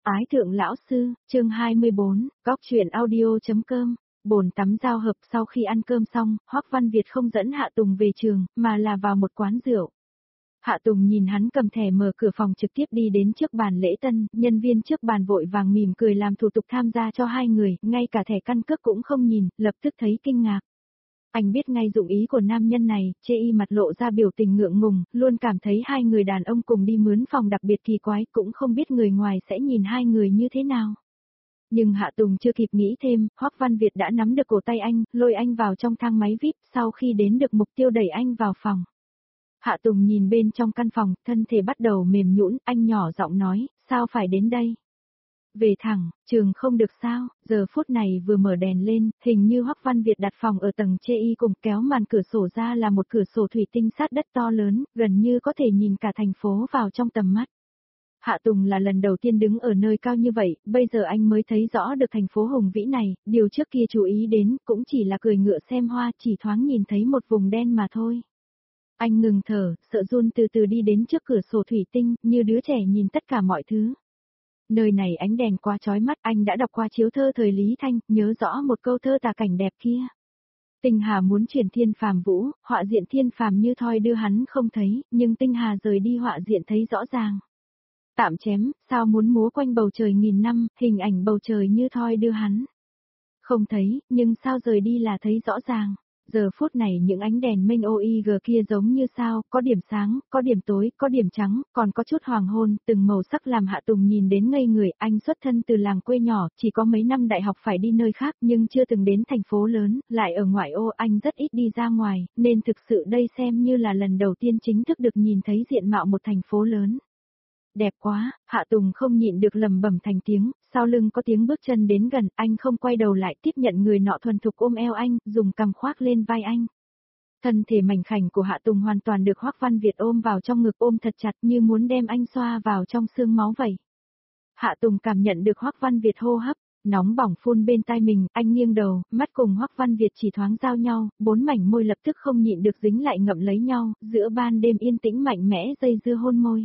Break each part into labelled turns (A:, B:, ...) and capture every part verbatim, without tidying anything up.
A: Ái thượng lão sư, chương hai mươi bốn, góc truyện audio.com, bồn tắm giao hợp. Sau khi ăn cơm xong, Hoắc Văn Việt không dẫn Hạ Tùng về trường, mà là vào một quán rượu. Hạ Tùng nhìn hắn cầm thẻ mở cửa phòng trực tiếp đi đến trước bàn lễ tân, nhân viên trước bàn vội vàng mỉm cười làm thủ tục tham gia cho hai người, ngay cả thẻ căn cước cũng không nhìn, lập tức thấy kinh ngạc. Anh biết ngay dụng ý của nam nhân này, chê y mặt lộ ra biểu tình ngượng ngùng, luôn cảm thấy hai người đàn ông cùng đi mướn phòng đặc biệt kỳ quái, cũng không biết người ngoài sẽ nhìn hai người như thế nào. Nhưng Hạ Tùng chưa kịp nghĩ thêm, Hoắc Văn Việt đã nắm được cổ tay anh, lôi anh vào trong thang máy vi ai pi, sau khi đến được mục tiêu đẩy anh vào phòng. Hạ Tùng nhìn bên trong căn phòng, thân thể bắt đầu mềm nhũn, anh nhỏ giọng nói, sao phải đến đây? Về thẳng, trường không được sao? Giờ phút này vừa mở đèn lên, hình như Hoắc Văn Việt đặt phòng ở tầng chê y cùng, kéo màn cửa sổ ra là một cửa sổ thủy tinh sát đất to lớn, gần như có thể nhìn cả thành phố vào trong tầm mắt. Hạ Tùng là lần đầu tiên đứng ở nơi cao như vậy, bây giờ anh mới thấy rõ được thành phố hùng vĩ này, điều trước kia chú ý đến cũng chỉ là cười ngựa xem hoa, chỉ thoáng nhìn thấy một vùng đen mà thôi. Anh ngừng thở, sợ run từ từ đi đến trước cửa sổ thủy tinh, như đứa trẻ nhìn tất cả mọi thứ. Nơi này ánh đèn quá chói mắt, anh đã đọc qua chiếu thơ thời Lý Thanh, nhớ rõ một câu thơ tả cảnh đẹp kia. Tinh Hà muốn chuyển thiên phàm vũ, họa diện thiên phàm như thoi đưa hắn không thấy, nhưng Tinh Hà rời đi họa diện thấy rõ ràng. Tạm chém, sao muốn múa quanh bầu trời nghìn năm, hình ảnh bầu trời như thoi đưa hắn. Không thấy, nhưng sao rời đi là thấy rõ ràng. Giờ phút này những ánh đèn mênh ô i giê kia giống như sao, có điểm sáng, có điểm tối, có điểm trắng, còn có chút hoàng hôn, từng màu sắc làm Hạ Tùng nhìn đến ngây người. Anh xuất thân từ làng quê nhỏ, chỉ có mấy năm đại học phải đi nơi khác nhưng chưa từng đến thành phố lớn, lại ở ngoại ô, anh rất ít đi ra ngoài, nên thực sự đây xem như là lần đầu tiên chính thức được nhìn thấy diện mạo một thành phố lớn. Đẹp quá, Hạ Tùng không nhịn được lầm bẩm thành tiếng, sau lưng có tiếng bước chân đến gần, anh không quay đầu lại, tiếp nhận người nọ thuần thục ôm eo anh, dùng cằm khoác lên vai anh. Thân thể mảnh khảnh của Hạ Tùng hoàn toàn được Hoắc Văn Việt ôm vào trong ngực, ôm thật chặt như muốn đem anh xoa vào trong xương máu vậy. Hạ Tùng cảm nhận được Hoắc Văn Việt hô hấp, nóng bỏng phun bên tai mình, anh nghiêng đầu, mắt cùng Hoắc Văn Việt chỉ thoáng giao nhau, bốn mảnh môi lập tức không nhịn được dính lại ngậm lấy nhau, giữa ban đêm yên tĩnh mạnh mẽ dây dưa hôn môi.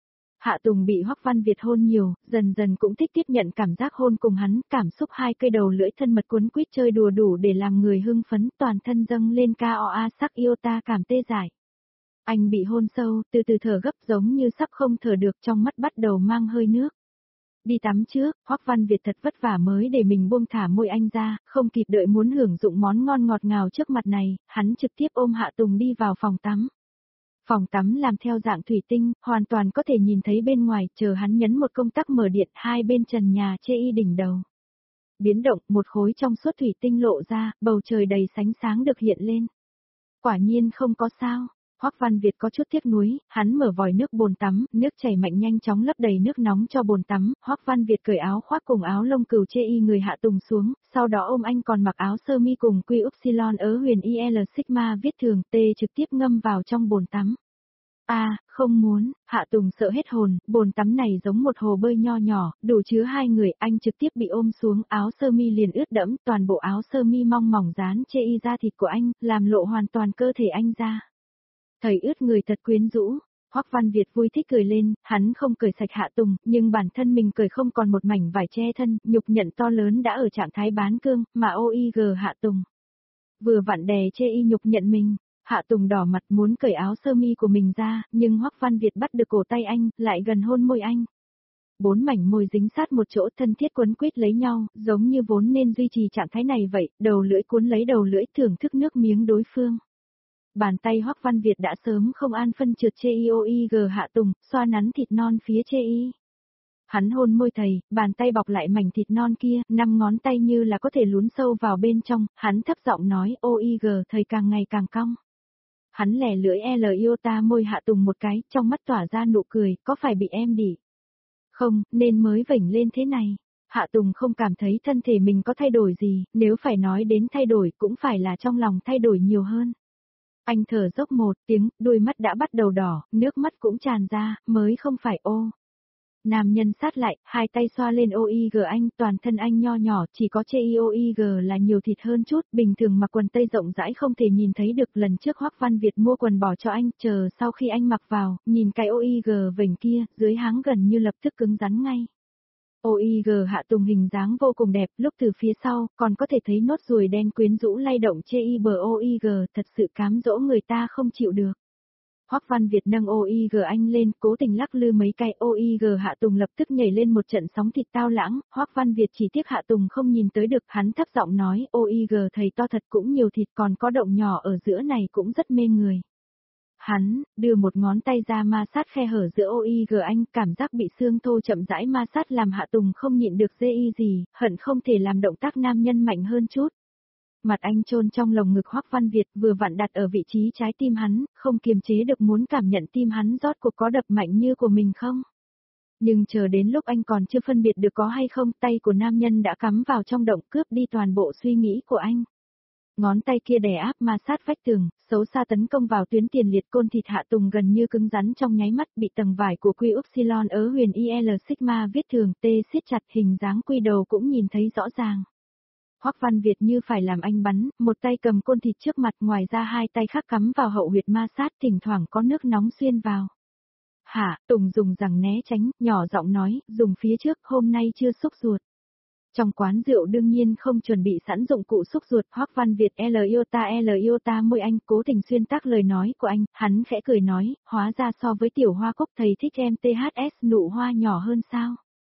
A: Hạ Tùng bị Hoắc Văn Việt hôn nhiều, dần dần cũng thích tiếp nhận cảm giác hôn cùng hắn, cảm xúc hai cây đầu lưỡi thân mật cuốn quýt chơi đùa đủ để làm người hưng phấn, toàn thân dâng lên ca o a sắc yêu ta cảm tê dại. Anh bị hôn sâu, từ từ thở gấp giống như sắp không thở được, trong mắt bắt đầu mang hơi nước. Đi tắm trước, Hoắc Văn Việt thật vất vả mới để mình buông thả môi anh ra, không kịp đợi muốn hưởng dụng món ngon ngọt ngào trước mặt này, hắn trực tiếp ôm Hạ Tùng đi vào phòng tắm. Phòng tắm làm theo dạng thủy tinh, hoàn toàn có thể nhìn thấy bên ngoài, chờ hắn nhấn một công tắc mở điện, hai bên trần nhà chê y đỉnh đầu. Biến động, một khối trong suốt thủy tinh lộ ra, bầu trời đầy sánh sáng được hiện lên. Quả nhiên không có sao. Hoắc Văn Việt có chút tiếc nuối, hắn mở vòi nước bồn tắm, nước chảy mạnh nhanh chóng lấp đầy nước nóng cho bồn tắm, Hoắc Văn Việt cởi áo khoác cùng áo lông cừu chê y người Hạ Tùng xuống, sau đó ôm anh còn mặc áo sơ mi cùng quy upsilon ớ huyền i lờ sigma viết thường T trực tiếp ngâm vào trong bồn tắm. A, à, không muốn, Hạ Tùng sợ hết hồn, bồn tắm này giống một hồ bơi nho nhỏ, đủ chứa hai người, anh trực tiếp bị ôm xuống, áo sơ mi liền ướt đẫm, toàn bộ áo sơ mi mong mỏng dán chê y da thịt của anh, làm lộ hoàn toàn cơ thể anh ra. Thầy ướt người thật quyến rũ, Hoắc Văn Việt vui thích cười lên, hắn không cởi sạch Hạ Tùng, nhưng bản thân mình cởi không còn một mảnh vải che thân, nhục nhận to lớn đã ở trạng thái bán cương, mà o i giê Hạ Tùng. Vừa vặn đè chê y nhục nhận mình. Hạ Tùng đỏ mặt muốn cởi áo sơ mi của mình ra, nhưng Hoắc Văn Việt bắt được cổ tay anh, lại gần hôn môi anh. Bốn mảnh môi dính sát một chỗ thân thiết quấn quýt lấy nhau, giống như vốn nên duy trì trạng thái này vậy, đầu lưỡi cuốn lấy đầu lưỡi thưởng thức nước miếng đối phương. Bàn tay Hoắc Văn Việt đã sớm không an phân trượt chê y o i giê Hạ Tùng, xoa nắn thịt non phía chê y. Hắn hôn môi thầy, bàn tay bọc lại mảnh thịt non kia, năm ngón tay như là có thể lún sâu vào bên trong, hắn thấp giọng nói o i giê thầy càng ngày càng cong. Hắn lẻ lưỡi L iota môi Hạ Tùng một cái, trong mắt tỏa ra nụ cười, có phải bị em đỉ? Không, nên mới vểnh lên thế này. Hạ Tùng không cảm thấy thân thể mình có thay đổi gì, nếu phải nói đến thay đổi cũng phải là trong lòng thay đổi nhiều hơn. Anh thở dốc một tiếng, đôi mắt đã bắt đầu đỏ, nước mắt cũng tràn ra, mới không phải ô. Nam nhân sát lại, hai tay xoa lên o i giê anh, toàn thân anh nho nhỏ, chỉ có chê y o i giê là nhiều thịt hơn chút, bình thường mặc quần tây rộng rãi không thể nhìn thấy được. Lần trước Hoắc Văn Việt mua quần bỏ cho anh, chờ sau khi anh mặc vào, nhìn cái o i giê vểnh kia, dưới háng gần như lập tức cứng rắn ngay. ô i giê Hạ Tùng hình dáng vô cùng đẹp, lúc từ phía sau, còn có thể thấy nốt ruồi đen quyến rũ lay động chê y bờ ô i giê, thật sự cám dỗ người ta không chịu được. Hoắc Văn Việt nâng ô i giê anh lên, cố tình lắc lư mấy cái ô i giê Hạ Tùng lập tức nhảy lên một trận sóng thịt tao lãng, Hoắc Văn Việt chỉ tiếc Hạ Tùng không nhìn tới được, hắn thấp giọng nói, ô i giê thầy to thật cũng nhiều thịt, còn có động nhỏ ở giữa này cũng rất mê người. Hắn, đưa một ngón tay ra ma sát khe hở giữa ô i giê anh, cảm giác bị xương thô chậm rãi ma sát làm Hạ Tùng không nhịn được dê y gì, hận không thể làm động tác nam nhân mạnh hơn chút. Mặt anh chôn trong lồng ngực Hoắc Văn Việt vừa vặn đặt ở vị trí trái tim hắn, không kiềm chế được muốn cảm nhận tim hắn rốt cuộc có đập mạnh như của mình không. Nhưng chờ đến lúc anh còn chưa phân biệt được có hay không, tay của nam nhân đã cắm vào trong động cướp đi toàn bộ suy nghĩ của anh. Ngón tay kia đè áp ma sát vách tường, xấu xa tấn công vào tuyến tiền liệt côn thịt Hạ Tùng gần như cứng rắn trong nháy mắt bị tầng vải của quy upsilon ớ huyền il sigma viết thường T siết chặt hình dáng quy đầu cũng nhìn thấy rõ ràng. Hoắc Văn Việt như phải làm anh bắn, một tay cầm côn thịt trước mặt ngoài ra hai tay khác cắm vào hậu huyệt ma sát thỉnh thoảng có nước nóng xuyên vào. Hả, Tùng dùng rằng né tránh, nhỏ giọng nói, dùng phía trước hôm nay chưa xúc ruột. Trong quán rượu đương nhiên không chuẩn bị sẵn dụng cụ xúc ruột, Hoắc Văn Việt L iota L iota môi anh cố tình xuyên tắc lời nói của anh, hắn khẽ cười nói, hóa ra so với tiểu hoa cúc thầy thích em tê hát ét nụ hoa nhỏ hơn sao.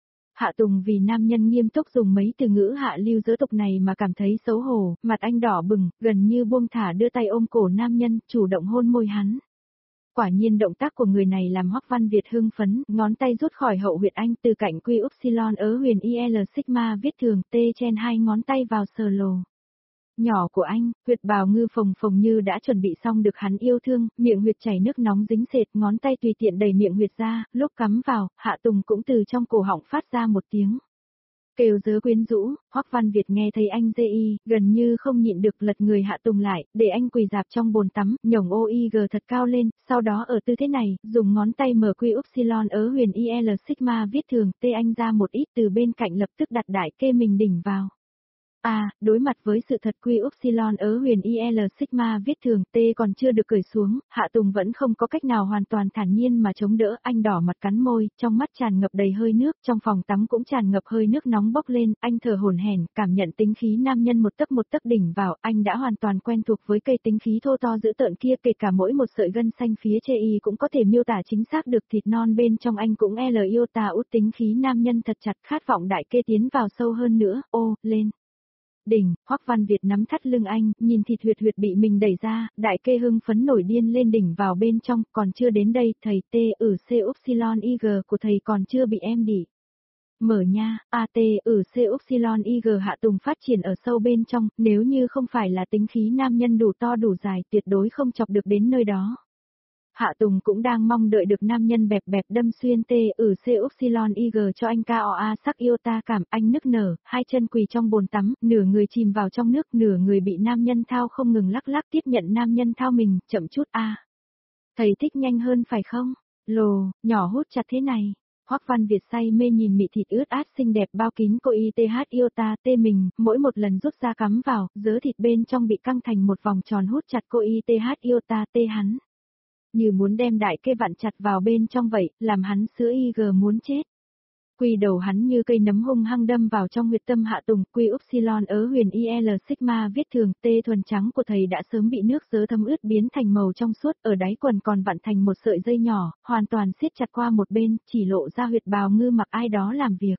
A: Hạ Tùng vì nam nhân nghiêm túc dùng mấy từ ngữ hạ lưu giới tục này mà cảm thấy xấu hổ, mặt anh đỏ bừng, gần như buông thả đưa tay ôm cổ nam nhân, chủ động hôn môi hắn. Quả nhiên động tác của người này làm Hoắc Văn Việt hưng phấn, ngón tay rút khỏi hậu huyệt anh từ cạnh quy upsilon ớ huyền il sigma viết thường T chen hai ngón tay vào sờ lồ. Nhỏ của anh, huyệt bào ngư phồng phồng như đã chuẩn bị xong được hắn yêu thương, miệng huyệt chảy nước nóng dính sệt, ngón tay tùy tiện đẩy miệng huyệt ra, lúc cắm vào, Hạ Tùng cũng từ trong cổ họng phát ra một tiếng kêu dớ quyến rũ. Hoắc Văn Việt nghe thấy anh dê y, gần như không nhịn được lật người Hạ Tùng lại, để anh quỳ dạp trong bồn tắm, nhổng ô i giê thật cao lên, sau đó ở tư thế này, dùng ngón tay mở quy upsilon ớ huyền il sigma viết thường T anh ra một ít từ bên cạnh lập tức đặt đại kê mình đỉnh vào. À, đối mặt với sự thật quy upsilon ớ huyền il sigma viết thường T còn chưa được cởi xuống, Hạ Tùng vẫn không có cách nào hoàn toàn thản nhiên mà chống đỡ, anh đỏ mặt cắn môi, trong mắt tràn ngập đầy hơi nước, trong phòng tắm cũng tràn ngập hơi nước nóng bốc lên, anh thở hổn hển, cảm nhận tính khí nam nhân một tấc một tấc đỉnh vào, anh đã hoàn toàn quen thuộc với cây tính khí thô to dữ tợn kia, kể cả mỗi một sợi gân xanh phía chê y cũng có thể miêu tả chính xác được, thịt non bên trong anh cũng L iota út, tính khí nam nhân thật chặt, khát vọng đại kê tiến vào sâu hơn nữa, ô, lên. Đỉnh, Hoắc Văn Việt nắm thắt lưng anh, nhìn thịt huyệt huyệt bị mình đẩy ra, đại kê hưng phấn nổi điên lên đỉnh vào bên trong, còn chưa đến đây, thầy T ở C upsilon ig của thầy còn chưa bị em đỉ. Mở nha, a t ở C upsilon ig Hạ Tùng phát triển ở sâu bên trong, nếu như không phải là tính khí nam nhân đủ to đủ dài, tuyệt đối không chọc được đến nơi đó. Hạ Tùng cũng đang mong đợi được nam nhân bẹp bẹp đâm xuyên T ở C upsilon ig cho anh ca o a sắc yêu ta cảm, anh nức nở, hai chân quỳ trong bồn tắm, nửa người chìm vào trong nước, nửa người bị nam nhân thao không ngừng lắc lắc tiếp nhận nam nhân thao mình, chậm chút a. Thầy thích nhanh hơn phải không? Lồ, nhỏ hút chặt thế này. Hoắc Văn Việt say mê nhìn mị thịt ướt át xinh đẹp bao kín cô i tê hát iota tê mình, mỗi một lần rút ra cắm vào, dớ thịt bên trong bị căng thành một vòng tròn hút chặt cô i tê hát iota tê hắn. Như muốn đem đại kê vặn chặt vào bên trong vậy, làm hắn sữa ig muốn chết. Quy đầu hắn như cây nấm hung hăng đâm vào trong huyệt tâm Hạ Tùng, quy upsilon ớ huyền il sigma viết thường T thuần trắng của thầy đã sớm bị nước dớ thấm ướt biến thành màu trong suốt, ở đáy quần còn vặn thành một sợi dây nhỏ, hoàn toàn siết chặt qua một bên, chỉ lộ ra huyệt bào ngư mặc ai đó làm việc.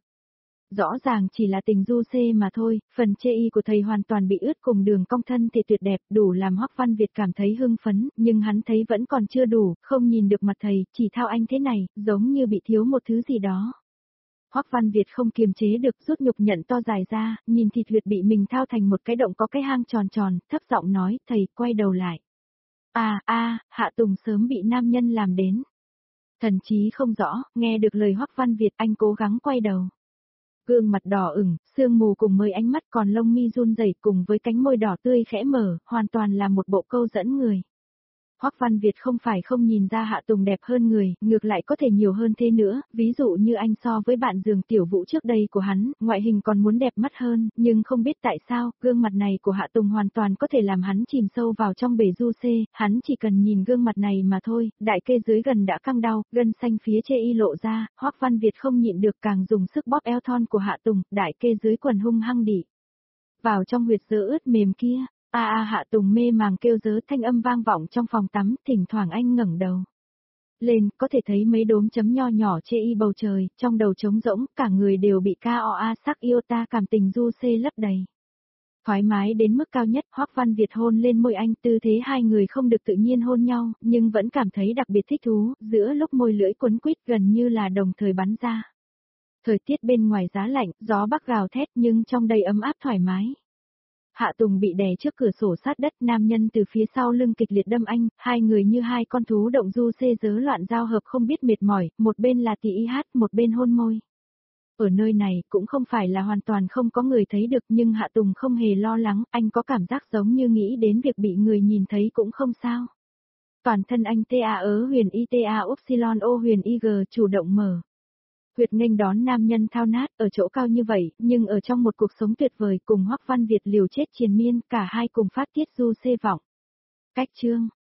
A: Rõ ràng chỉ là tình du xê mà thôi, phần chê y của thầy hoàn toàn bị ướt cùng đường cong thân thì tuyệt đẹp, đủ làm Hoắc Văn Việt cảm thấy hưng phấn, nhưng hắn thấy vẫn còn chưa đủ, không nhìn được mặt thầy, chỉ thao anh thế này, giống như bị thiếu một thứ gì đó. Hoắc Văn Việt không kiềm chế được, rút nhục nhận to dài ra, nhìn thịt huyệt bị mình thao thành một cái động có cái hang tròn tròn, thấp giọng nói, thầy, quay đầu lại. À, a, Hạ Tùng sớm bị nam nhân làm đến. Thần trí không rõ, nghe được lời Hoắc Văn Việt, anh cố gắng quay đầu. Gương mặt đỏ ửng, sương mù cùng với ánh mắt còn lông mi run rẩy cùng với cánh môi đỏ tươi khẽ mở, hoàn toàn là một bộ câu dẫn người. Hoắc Văn Việt không phải không nhìn ra Hạ Tùng đẹp hơn người, ngược lại có thể nhiều hơn thế nữa, ví dụ như anh so với bạn giường Tiểu Vũ trước đây của hắn, ngoại hình còn muốn đẹp mắt hơn, nhưng không biết tại sao, gương mặt này của Hạ Tùng hoàn toàn có thể làm hắn chìm sâu vào trong bể du xê, hắn chỉ cần nhìn gương mặt này mà thôi, đại kê dưới gần đã căng đau, gân xanh phía chê y lộ ra, Hoắc Văn Việt không nhịn được càng dùng sức bóp eo thon của Hạ Tùng, đại kê dưới quần hung hăng đỉ vào trong huyệt dơ ướt mềm kia. A a Hạ Tùng mê màng kêu dớ, thanh âm vang vọng trong phòng tắm, thỉnh thoảng anh ngẩng đầu lên, có thể thấy mấy đốm chấm nho nhỏ chê y bầu trời, trong đầu trống rỗng, cả người đều bị ca o a sắc iota cảm tình du xê lấp đầy. Thoải mái đến mức cao nhất, Hoắc Văn Việt hôn lên môi anh, tư thế hai người không được tự nhiên hôn nhau, nhưng vẫn cảm thấy đặc biệt thích thú, giữa lúc môi lưỡi quấn quýt gần như là đồng thời bắn ra. Thời tiết bên ngoài giá lạnh, gió bắc gào thét nhưng trong đây ấm áp thoải mái. Hạ Tùng bị đè trước cửa sổ sát đất, nam nhân từ phía sau lưng kịch liệt đâm anh, hai người như hai con thú động du xê dớ loạn giao hợp không biết mệt mỏi, một bên là tỉ y hát, một bên hôn môi. Ở nơi này cũng không phải là hoàn toàn không có người thấy được nhưng Hạ Tùng không hề lo lắng, anh có cảm giác giống như nghĩ đến việc bị người nhìn thấy cũng không sao. Toàn thân anh ta ớ huyền y ta upsilon o huyền ig chủ động mở. Huyệt nghênh đón nam nhân thao nát ở chỗ cao như vậy, nhưng ở trong một cuộc sống tuyệt vời cùng Hoắc Văn Việt liều chết triền miên, cả hai cùng phát tiết du xê vọng. Cách chương